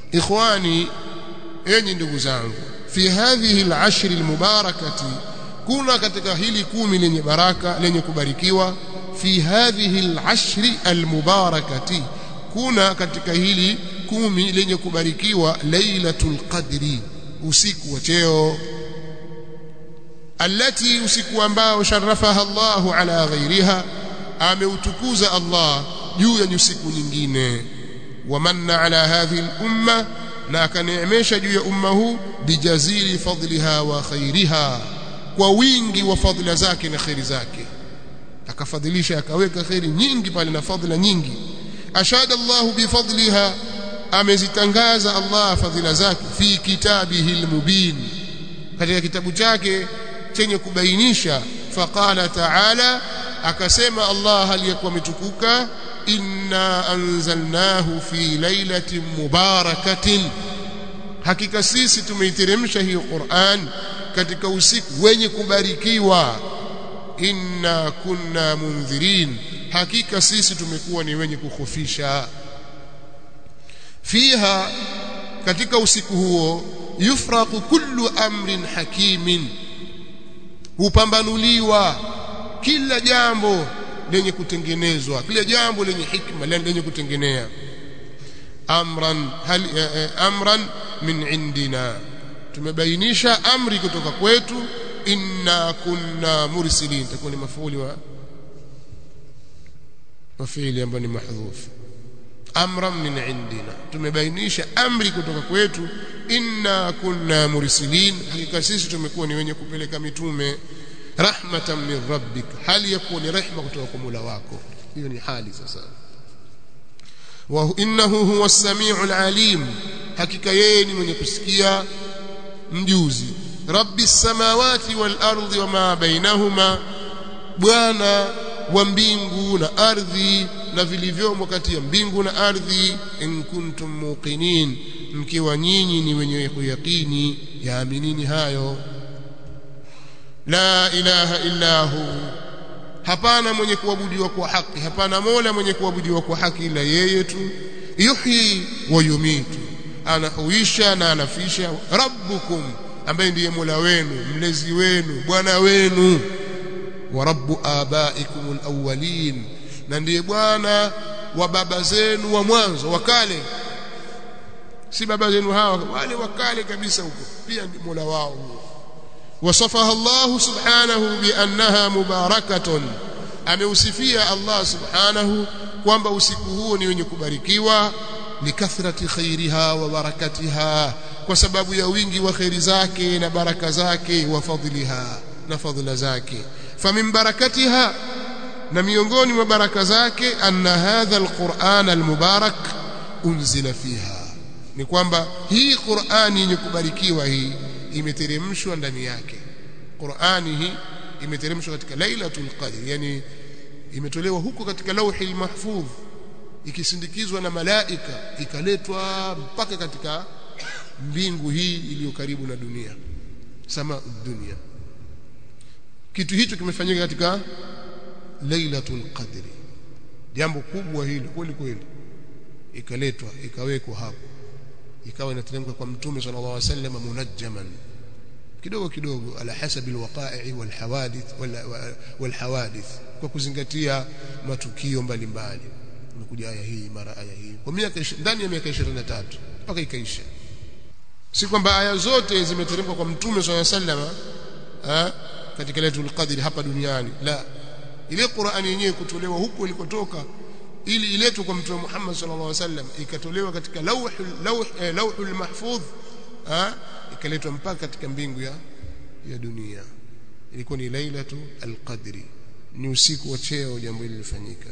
ikhwani enyi ndugu zangu fi hadhihi al-ashr al-mubarakati kuna katika hili 10 lenye baraka lenye kubarikiwa fi hadhihi al-ashr al-mubarakati kuna katika hili 10 lenye kubarikiwa lailatul qadri usiku wa cheo allati usiku ambao sharafaha Allah ala ghairiha ameutukuza Allah juu ya usiku nyingine wamanna ala hadhihi al-umma na akaneemesha juu ya umma huu bijazili fadliha wa khairiha kwa wingi wa fadhila zake na khairi zake akafadhilisha akaweka khairi nyingi pale na fadhila nyingi ashhadu Allah bifadliha amezitangaza Allah fadhila zake fi kitabihi al-mubin katika kitabu chake chenye kubainisha faqala ta'ala akasema Allah aliyakuwa mtukuka inna anzalnahu fi lailatin mubarakatin hakika sisi tumeiteremsha hiyo Qur'an katika usiku wenye kubarikiwa inna kunna mundhirin hakika sisi tumekuwa ni wenye kukhofisha fiha katika usiku huo yufraqu kullu amrin hakimin hupambanuliwa kila jambo lenye kutengenezwa kila jambo lenye hikma lenye kutengenea amran min indina tumebainisha amri kutoka kwetu inna kunna mursilin takuni mafuuli wa fi'li ambayo ni mahdhuf amran min indina tumebainisha amri kutoka kwetu inna kunna mursilin hakika sisi tumekuwa ni wenye kupeleka mitume rahmatan min rabbik hali yakuni rehma kutoka kwa Mola wako hiyo ni hali sasa wa innahu huwa as-sami'ul alim hakika yeye ni mwenye kusikia mjuzi rabbis samawati wal ardi wama bainahuma bwana wa mbingu na ardhi na vilivyomo kati ya mbingu na ardhi in kuntum muqinin mkiwa nyinyi ni wenye kuyakini yaaminini hayo la ilaha illa hu hapana mwenye kuabudiwa kwa haki hapana mola mwenye kuabudiwa kwa haki ila yeye tu yuhyi wa yumitu anahuisha na anafisha rabbukum ambaye ndiye mola wenu mlezi wenu bwana wenu wa rabbu abaikum alawwalin na ndiye bwana wa baba zenu wa mwanzo wa kale si baba zenu hawa wale wa kale kabisa huko pia ni mola wao وصفها الله سبحانه بأنها مباركة ameusifia Allah subhanahu kwamba usiku huo ni wenye kubarikiwa likathrati khairiha wa barakatiha kwa sababu ya wingi wa khairi zake na baraka zake wa fadhiliha na fadhila zake famin barakatiha na miongoni mwa baraka zake anna hadha alquran almubarak unzila fiha ni kwamba hii Qur'ani yenye kubarikiwa hii imeteremshwa ndani yake Qur'ani hii imeteremshwa katika Lailatul Qadr yani imetolewa huko katika Lauhil Mahfudh ikisindikizwa na malaika ikaletwa mpaka katika mbingu hii iliyo karibu na dunia sama dunia kitu hicho kimefanyika katika Lailatul Qadr jambo kubwa hili kweli kweli ikaletwa ikawekwa hapo ikawa inateremka kwa mtume sallallahu alaihi wasallam munajjaman kidogo kidogo ala hasabi alwaqa'i walhawadith kwa kuzingatia matukio mbalimbali imekuja aya hii mara aya hii kwa miaka ndani ya miaka 23 mpaka ikaisha si kwamba aya zote zimeteremka kwa mtume sallallahu alaihi wasallam katika Lailatul Qadr hapa duniani la ile Qur'ani yenyewe kutolewa huko ilikotoka ili iletwe kwa mtume Muhammad sallallahu alaihi wasallam ikatolewa katika lauhul mahfudh ikaletwa mpaka katika mbingu ya dunia ilikuwa ni Lailatul Qadr ni usiku wa cheo jambo hili lilifanyika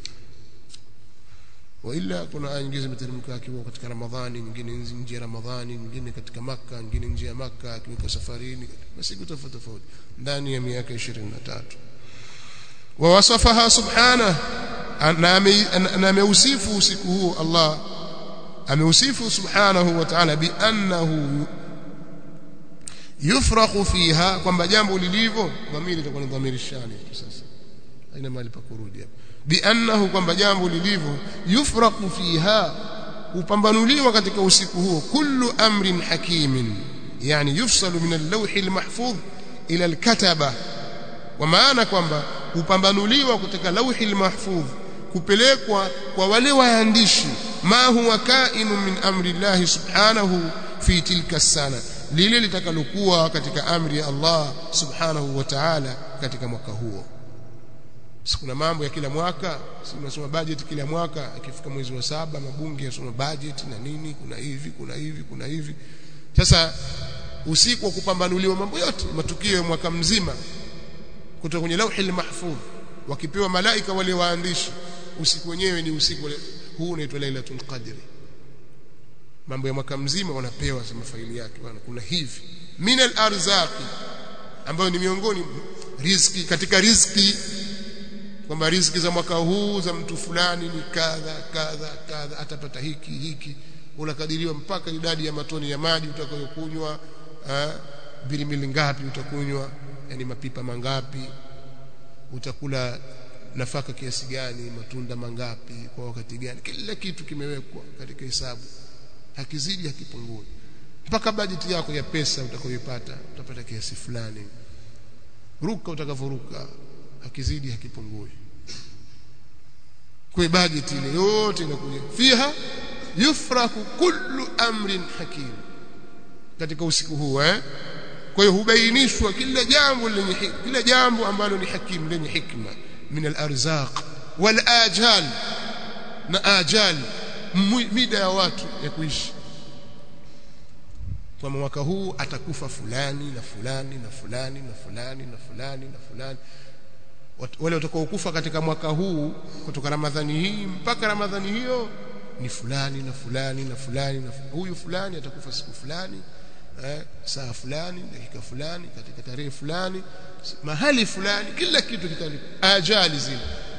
wa ila kuna aya nyingine zimeteremka akiwa katika Ramadhani nyingine nje ya Ramadhani nyingine katika Makka nyingine nje ya Makka akiwa safarini masiku tofauti tofauti ndani ya miaka 23 wa wasafaha subhanahu na ameusifu usiku huu Allah ameusifu subhanahu wa ta'ala bi annahu yufraqu fiha kwamba jambo lilivyo dhamiri itakuwa ni dhamiri shani sasa haina mahali pa kurudi hapa bi annahu kwamba jambo lilivyo yufraqu fiha upambanuliwa katika usiku huo kullu amrin hakimin, yani yufsalu min al-lawh al-mahfudh ila al-kataba, kwa maana kwamba upambanuliwa kutoka lawhi al-mahfudh kupelekwa kwa wale waandishi, ma huwa kainu min amri Allah subhanahu fi tilka sana, lile litakalokuwa katika amri ya Allah subhanahu wa ta'ala katika mwaka huo. Kuna mambo ya kila mwaka, tunasoma budget kila mwaka, ikifika mwezi wa 7 mabunge yasoma budget na nini, kuna hivi. Sasa usiku wa kupambanuliwa mambo yote, matukio ya mwaka mzima kutoka kwenye lauhi al-mahfudh, wakipewa malaika wale waandishi, usiku wenyewe ni usiku huu unaitwa Lailatul Qadr. Mambo ya mwaka mzima wanapewa sema faili yake, bwana kuna hivi min al-arzaq, ambayo ni miongoni riziki, katika riziki kwamba riziki za mwaka huu za mtu fulani ni kadha, atapata hiki, unakadiriwa mpaka idadi ya matoni ya maji utakayokunywa, bilimili ngapi utakunywa, yani mapipa mangapi, utakula nafaka kiasi gani, matunda mangapi kwa wakati gani, kila kitu kimewekwa katika hesabu, hakizidi hakipungui, mpaka bajeti yako ya pesa utakayoipata, utapata kiasi fulani, ruka utakavoruka, hakizidi hakipungui. Kwa bajeti ile yote inakuja fiha yufraku kullu amrin hakim, katika usiku huu kwa hiyo hubainishwa kila jambo ambalo ni hakim, lenye hikma, min al-arzaq wal ajal, na ajal mida ya watu ya kuishi, kwa mwaka huu atakufa fulani na fulani na fulani na fulani na fulani na fulani. Wale watakaokufa katika mwaka huu kutoka Ramadhani hii mpaka Ramadhani hiyo ni fulani na fulani na fulani na huyu fulani atakufa siku fulani, saa fulani, dakika fulani, katika tarehe fulani, mahali fulani, kila kitu kitalipa, ajali zile.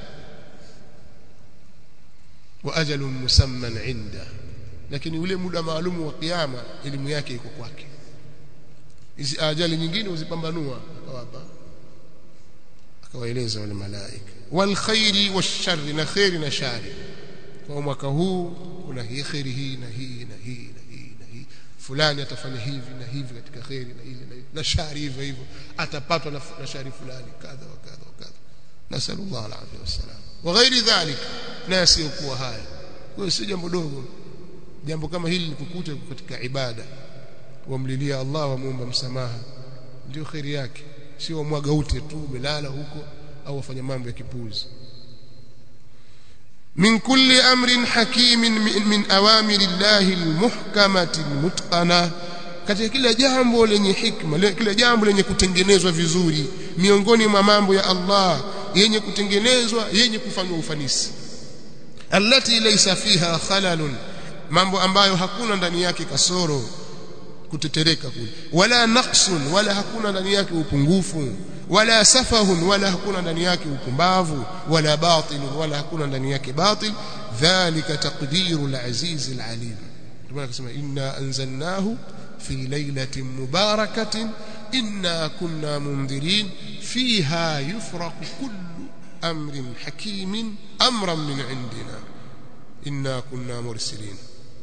Wa ajalun musamman inda, lakini ule muda maalumu wa kiyama elimu yake iko kwake. Hizi ajali nyingine uzipambanua akawapa, akawaeleza wale malaika, wal khairi wash-sharri, na khairi na shari. Kwa mwaka huu kuna hii khairi hii na hii na hii na hii na hii, fulani atafanya hivi na hivi katika khairi na ile na shari, hivyo atapatwa na shari fulani, kadha wa kadha wa kadha. Nasallallahu alayhi wasallam wa ghairi dhalik, na yasiyokuwa haya. Kwa hiyo si jambo dogo jambo kama hili likukuta katika ibada, wamlilia Allah, wamuomba msamaha, ndio khairi yake, sio mwaga ute tu umelala huko au wafanya mambo ya kipuzi. min kulli amrin hakimin min awamiri llahi almuhkamati almutqana, katika kila jambo lenye hikma, kila jambo lenye kutengenezwa vizuri miongoni mwa mambo ya Allah yenye kutengenezwa, yenye kufanywa ufanisi, allati laysa fiha khalalun, mambo ambayo hakuna ndani yake kasoro, kutetereka kule, wala naqsun, wala hakuna ndani yake upungufu, wala safahun, wala hakuna ndani yake upumbavu, wala batil, wala hakuna ndani yake batil. Dhalika taqdirul azizil alim. Tunataka kusema inna anzalnahu fi laylatin mubarakatin inna kunna mundhirin fiha yufraqu kullu amrin hakimin amran min indina inna kunna mursilin.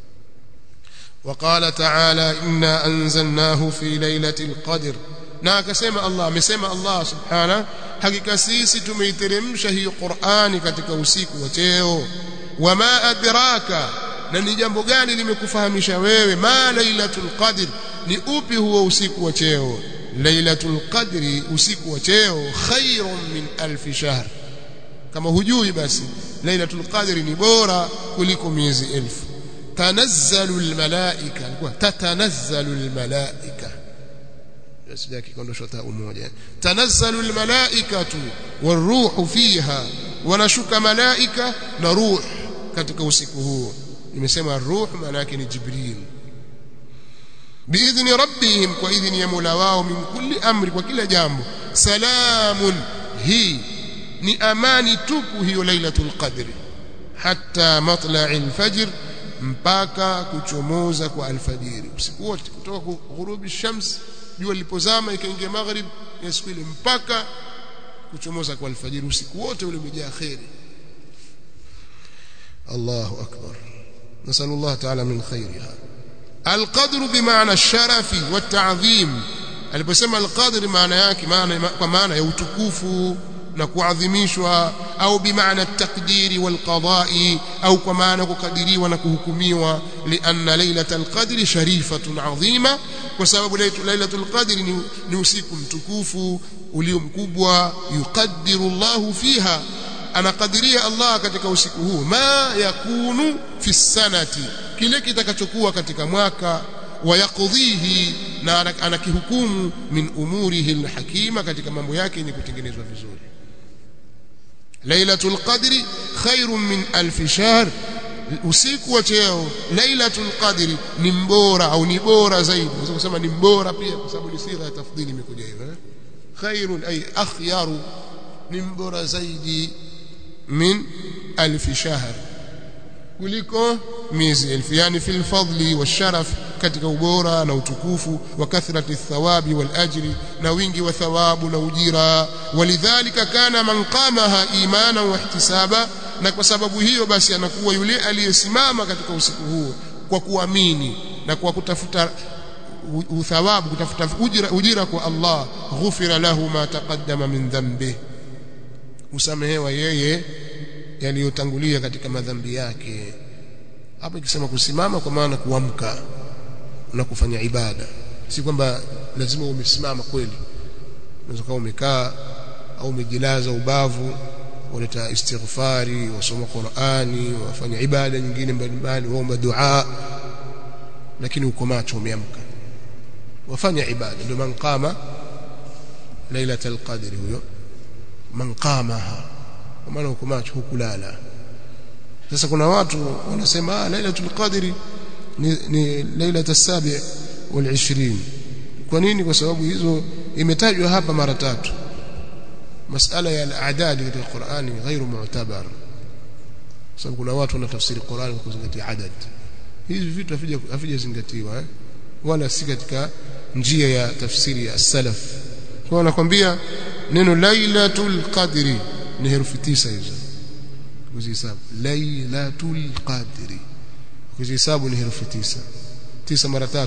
وقال تعالى إنا أنزلناه في ليلة القدر, na akasema Allah, amesema Allah subhanahu, hakika sisi tumeiteremsha hii Qur'ani katika usiku wa cheo. Wama adraka, na ni jambo gani limekufahamisha wewe, ma lailatul qadr, ni upi huo usiku wa cheo? Lailatul qadri, usiku wa cheo, khairun min alf shahr. Kama hujui basi lailatul qadri ni bora kuliko miezi 1000. tanazzalu almalaika, alikuwa tatanazzalu almalaika, sija kikondosho ta umoja, tanazzalu almalaikatu waruhu fiha, wanashuka malaika na ruh katika usiku huo. nimesema ruh maana yake ni Jibril, biidhni rabbihim, kwa idhni ya Mola wao, min kulli amri, kwa kila jambo. Salamun, hii ni amani tupu hiyo lailatul qadri, hatta matla'il fajr, mpaka kuchomoza kwa alfajiri. Usiku wote kutoka ghurubi shams, jua lilipozama ikaingia maghrib ya siku ile, mpaka kuchomoza kwa alfajiri, usiku wote ule umejaa khairi. Allahu akbar. nasallallahu ta'ala min khairiha. Alqadru bimaana ash-sharafi wat-ta'dhim, aliposema alqadri maana yake kwa maana ya utukufu na kuadhimishwa, au bimaana at-taqdiri wal-qada'i, au kwa maana kukadiriwa na kuhukumiwa. Lianna lailatul qadri sharifatun adhima, kwa sababu lailatul qadri ni usiku mtukufu ulio mkubwa. Yuqaddiru Allahu fiha, anakadiria Allah katika usiku huu, ma yakunu fi sanati, kile kitakachokuwa katika mwaka, wayaqdhihi, na anakihukumu min umurihi alhakima, katika mambo yake yenye kutengenezwa vizuri. Lailatul qadri khairun min alf shahr, usiku wa cheo lailatul qadri ni mbora au ni bora zaidi. Unaweza kusema ni mbora pia kwa sababu ni sigha ya tafdhili imekuja hivyo. Khairun ay akhyaru, ni mbora zaidi, min alf shahr, kuliko miezi elfu, yani fil fadli washaraf, katika ubora na utukufu, wa kathrati thawabi wal ajri, na wingi wa thawabu na ujira. Walidhalika kana man qamaha imana wa ihtisaba, na kwa sababu hiyo basi anakuwa yule aliyesimama katika usiku huo kwa kuamini na kwa kutafuta uthawabu, kutafuta ujira kwa Allah. Ghufira lahu ma taqaddama min dhanbi, usamehewa yeye yaliyotangulia katika madhambi yake. Hapa ikisema kusimama kwa maana kuamka na kufanya ibada, si kwamba lazima umesimama kweli. Unaweza kuwa umekaa au umejilaza ubavu, uleta istighfari, wasoma Qur'ani, wafanya ibada nyingine mbalimbali, waomba dua, lakini uko macho, umeamka, wafanya ibada. Ndio man qama lailatul qadri, huyo man qamaha, kwa maana uko macho, hukulala. Sasa kuna watu wanasema lailatul qadri ni lailatul 27. Kwa nini? Kwa sababu hizo imetajwa hapa mara 3. Masala ya al-a'dad katika Qur'ani ghairu mu'tabar, sababu kuna watu wanatafsiri Qur'ani kwa kuzingatia adad. Hizi vitu havijazingatiwa wala si katika njia ya tafsiri ya salaf. Kwa wanakuambia neno lailatul qadri ni herufi 9 hizo, kuzihesabu lailatul qadri, kuzihesabu ni herufi 9. 9 mara 3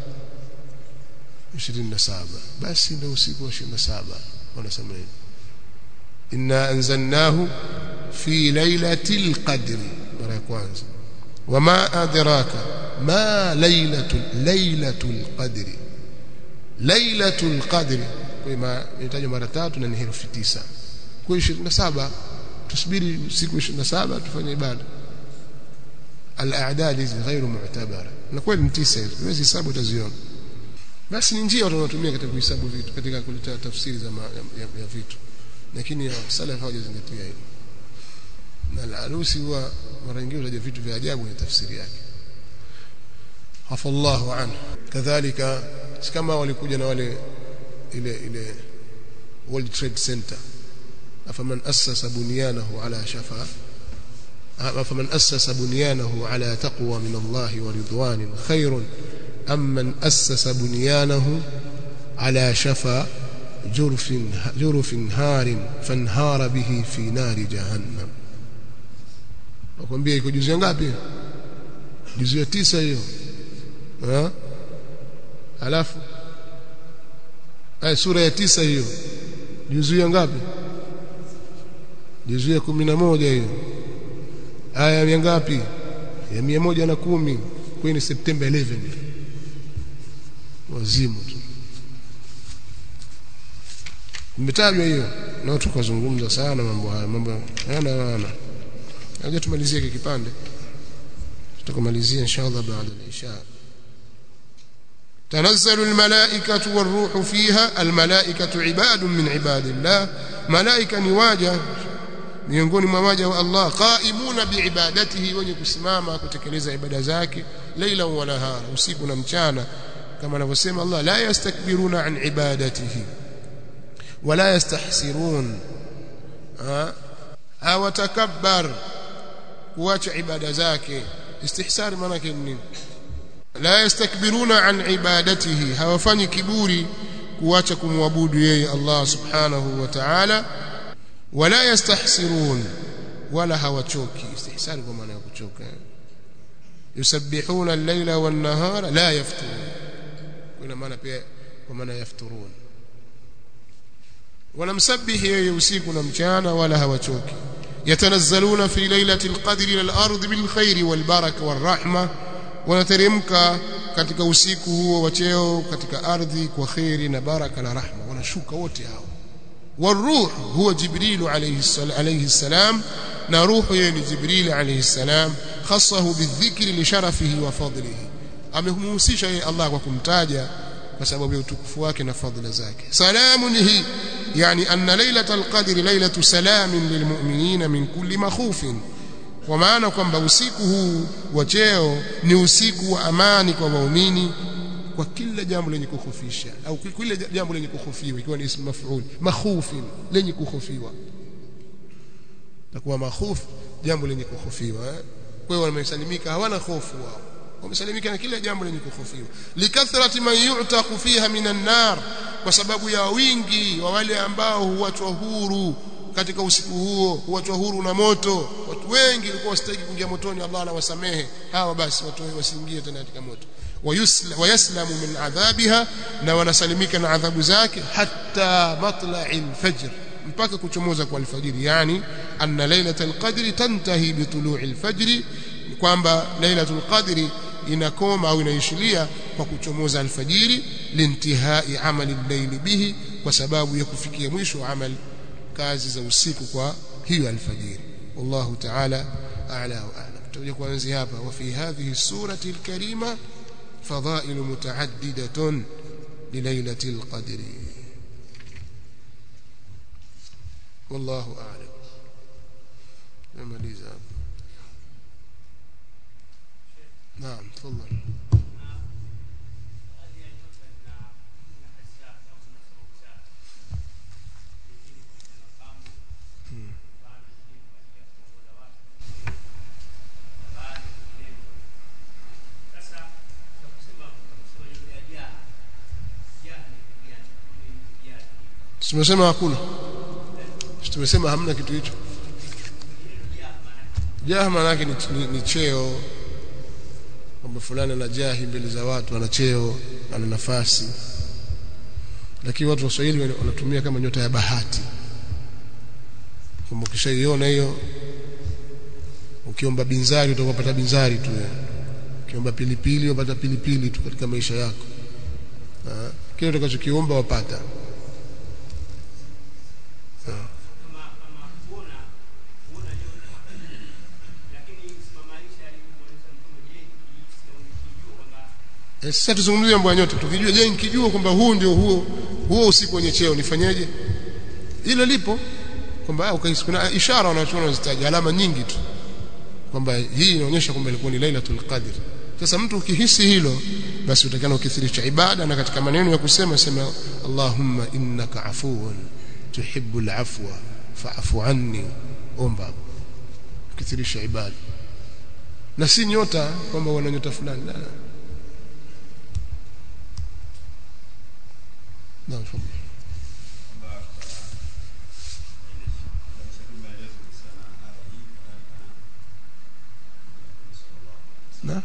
27, basi ndio usiku wa 27. Wanasema hivi, inna anzalnahu fi lailatil qadri, mara ya kwanza. Wama adraka ma lailatul qadri. Lailatul qadri kwa maana inatajwa mara 3 na ni herufi 9. Kwa 27 tusubiri siku 27 tufanye ibada. Al-a'dad hizi ghairu mu'tabara, na kweli ni 9 hizo, hizi hesabu utaziona. Basi ni njia wanatumia katika kuhesabu vitu, katika kuleta tafsiri ya vitu, lakini salaf hawajazingatia hilo. Na al-alusi huwa mara nyingine utaja vitu vya ajabu na tafsiri yake. Hafallahu anhu. Kadhalika kama walikuja na wale ile World Trade Center, afaman assasa bunyanahu ala shafa, afaman assasa bunyanahu ala taqwa min Allah wa ridwanin khairun amman assasa bunyanahu ala shafa jurfin harin fanhara bihi fi nari jahannam. Nakwambia iko juzu ngapi? Juzu ya 9 hiyo. Alafu sura ya 9 hiyo, juzu ya ngapi? Juzu ya 11 hiyo. Aya ya ngapi? Ya 110. Kwa ni September 11. Wazimu tu umetajwa hiyo, na watu kuzungumza sana mambo haya, mambo hayana maana. Ngoja tumalizie hiki kipande, tutakomalizia inshallah baada ya isha. تنزل الملائكة والروح فيها. الملائكة عباد من عباد الله، ملائكة نواجه miongoni mwa waja wa Allah, qaimuna biibadatihi, wenye kusimama kutekeleza ibada zake, laila wa nahara, usiku na mchana, kama anavyosema Allah, la yastakbiruna an ibadatihi wala yastahsirun, hawatakabbar kuacha ibada zake. Istihsar maana yake nini? La yastakbiruna an ibadatihi, hawafanyi kiburi kuacha kumwabudu yeye Allah subhanahu wa ta'ala. Wala yastahsirun, wala hawachoki. Istihsar kwa maana ya kuchoka. yusabbihuna al-layla wan-nahara la yafturun kuna maana pia kwa maana yafturun wanamsabihi yeye usiku na mchana wala hawachoki yatanazzaluna fi lailatil qadri ila al-ardi bil khairi wal baraka war rahma wanateremka katika usiku huo wa cheo katika ardhi kwa khairi na baraka na rahma wanashuka wote hao waruh huwa jibril alayhi salam na ruhu yeye ni jibril alayhi salam khassahu bidhikri li sharafihi wa fadlihi amemhusisha yeye Allah kwa kumtaja kwa sababu ya utukufu wake na fadhila zake salamun hi yani anna lailatul qadri lailatu salamin lilmu'minina min kulli makhufin kwa maana kwamba usiku huu wa cheo ni usiku wa amani kwa waumini kwa kila jambo lenye kukhofisha au kila jambo lenye kuhofiwa ikiwa ni ismu maf'ul makhufin lenye kuhofiwa takuwa makhuf jambo lenye kuhofiwa kwa hiyo wamesalimika hawana hofu wao wamesalimika na kila jambo lenye kuhofiwa likathrati man yu'taqu fiha minan nar kwa sababu ya wingi wa wale ambao huachwa huru katika usiku huo huachwa huru na moto watu wengi walikuwa wasitaki kuingia motoni Allah anawasamehe hawa basi watu wasiingie tena katika moto wayaslamu min adhabiha na wanasalimika na adhabu zake hatta matla'il fajr mpaka kuchomoza kwa alfajiri yani anna lailatul qadri tantahi bi tulu'il fajr kwamba lailatul qadri inakoma au inaishilia kwa kuchomoza alfajiri lintihai amali al-layli bihi kwa sababu ya kufikia mwisho amali kazi za usiku kwa hiyo alfajiri wallahu ta'ala a'la wa a'lam tutakuja kuanzia hapa wa fi hadhihi surati al-karima fadha'il mutaaddidatun li lailatil qadri wallahu a'lam namaliza naam tafadhali tumesema hakuna tumesema hamna kitu hicho jaha maana yake ni cheo kwamba fulani ana jahi mbele za watu ana cheo ana nafasi lakini watu wa Kiswahili wanatumia kama nyota ya bahati kwamba ukishaiona hiyo ukiomba binzari utapata binzari tu ukiomba pilipili utapata pilipili tu katika maisha yako kile utakachokiomba wapata sasa tuzungumzie mambo ya nyota tukijua je nikijua kwamba huu ndio huo usiku wenye cheo nifanyeje hilo lipo kwamba kuna ishara wanachoona zitaja alama nyingi tu kwamba hii inaonyesha kwamba ilikuwa ni lailatul qadr sasa mtu ukihisi hilo basi utakana ukithirisha ibada na katika maneno ya kusema sema Allahumma innaka afuwun tuhibbul afwa fa'fu anni omba ukithirisha ibada na si nyota kwamba wana nyota fulani la نعم شكرا نعم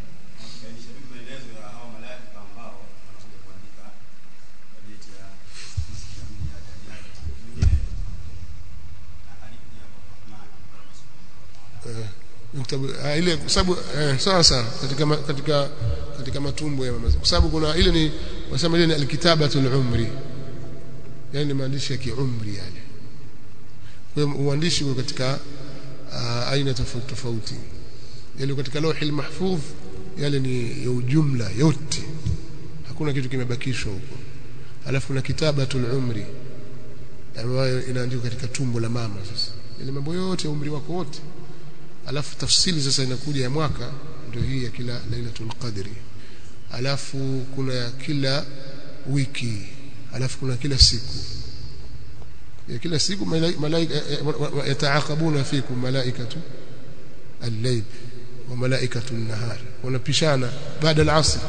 ile kwa sababu sawa sawa katika matumbo ya mama kwa sababu kuna ile ni wasema ile ni alkitabatul umri yani maandishi ya kiumri yani kwa uandishi uko katika aina tofauti tofauti ile katika lauhil mahfudh yale ni ya ujumla yote hakuna kitu kimebakishwa huko alafu kuna kitabatul umri ambayo inaandikwa katika tumbo la mama sasa ile mambo yote ya umri wako wote alafu tafsiri sasa inakuja ya mwaka ndio hii ya kila lailatul qadri alafu kuna kila wiki alafu kuna kila siku ya kila siku malaika yataaqabuna fikum malaikatu al-layl wa malaikatu an-nahar wanapishana baada al-asr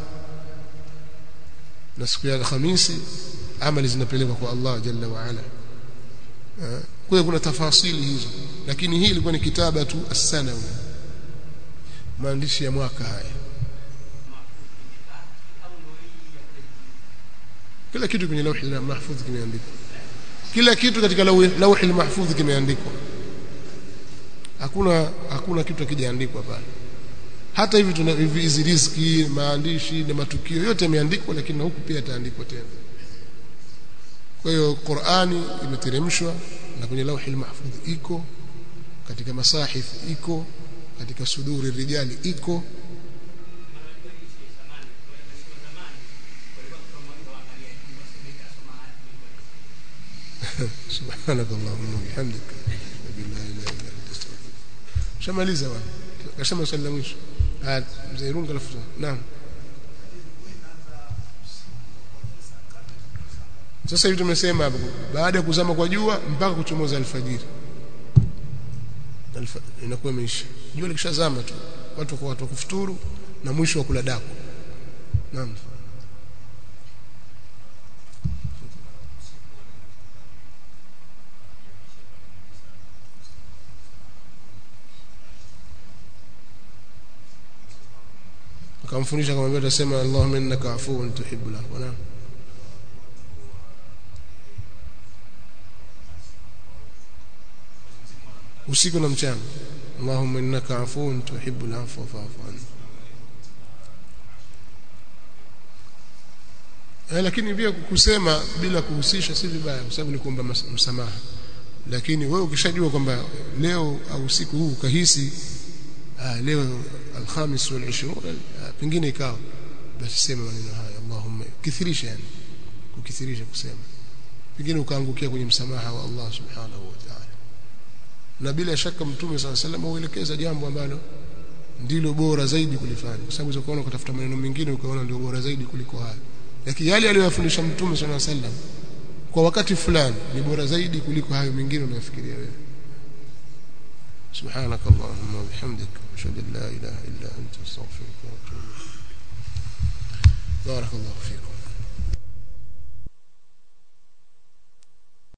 na siku ya Alhamisi amali zinapelekwa kwa Allah jalla wa ala kwa hiyo kuna tafasili hizo lakini hii ilikuwa ni kitabatu as-sanawi maandishi ya mwaka haya. Kila kitu kwenye lauhi mahfudh kimeandikwa. Kila kitu katika lauhi mahfudh kimeandikwa. Hakuna kitu kijaandikwa pale. Hata hivi tuna hizi riziki, maandishi na matukio yote yameandikwa, lakini na huku pia yataandikwa tena. Kwa hiyo Qur'ani imeteremshwa na kwenye lauhi mahfudh iko, katika masahif iko, katika suduri rijali iko. Subhanakallahumma wa bihamdika la ilaha illa anta astaghfiruka. Shamaliza bwana. Kasema swali la mwisho. Mzee Runga alafu. Naam. Sasa hivi tumesema hapo baada ya kuzama kwa jua mpaka kuchomoza alfajiri. Inakuwa imeisha. Jua likishazama tu watu kufuturu na mwisho wa kula daku. Naam. Akamfundisha kama vile atasema Allahumma innaka afuwun tuhibbul afwa. Naam. Usiku na mchana. Allahumma innaka afuwun tuhibbul afwa fa'fu anni. Lakini pia kusema bila kuhusisha si vibaya, kwa sababu ni kuomba msamaha. Lakini wewe ukishajua kwamba leo au usiku huu ukahisi leo al-khamis wal 20 pengine ikawa basi sema maneno haya Allahumma, kithirisha, yani kukithirisha kusema, pengine ukaangukia kwenye msamaha wa Allah subhanahu wa ta'ala. Na bila shaka Mtume صلى الله عليه وسلم huelekeza jambo ambalo ndilo bora zaidi kulifanya, kwa sababu ukaona ukatafuta maneno mengine ukaona ndio bora zaidi kuliko haya, lakini yale aliyofundisha Mtume صلى الله عليه وسلم kwa wakati fulani ni bora zaidi kuliko hayo mengine unayofikiria wewe. سبحانك اللهم وبحمدك اشهد ان لا اله الا انت استغفرك واتوب اليك. بارك الله فيكم.